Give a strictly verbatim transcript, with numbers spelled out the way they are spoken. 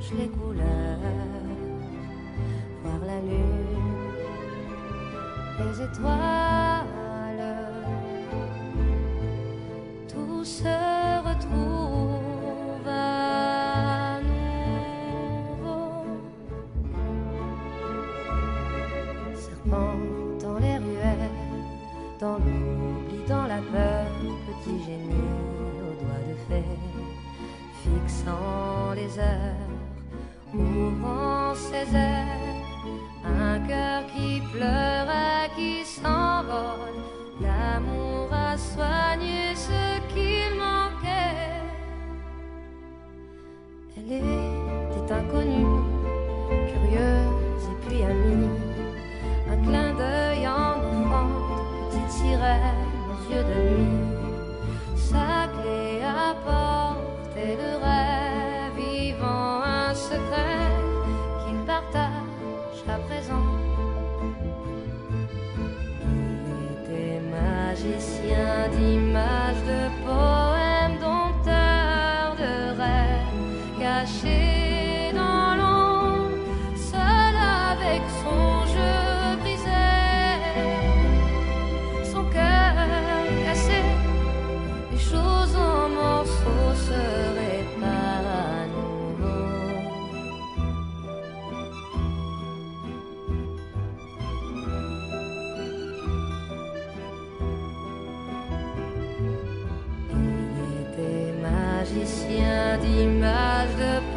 mélange les couleurs, voir la lune, les étoiles, tout se retrouve à nouveau. Serpent dans les ruelles, dans l'oubli, dans la peur, petit génie aux doigts de fer, fixant les heures, ouvrant ses ailes, un cœur qui pleure et qui s'envole, l'amour a soigné ce qu'il manquait. Elle était inconnue, curieuse et puis amie, un clin d'œil en offrande, petite sirène aux yeux de nuit, sa clé apportait le rêve vivant, un secret qu'il partage à présent. Il était magicien d'images, de poèmes, dompteur de rêves, caché dans l'ombre, seul avec son jeu brisé, son cœur cassé, les choses en morceaux se réparent à nouveau. Il était magicien d'images, de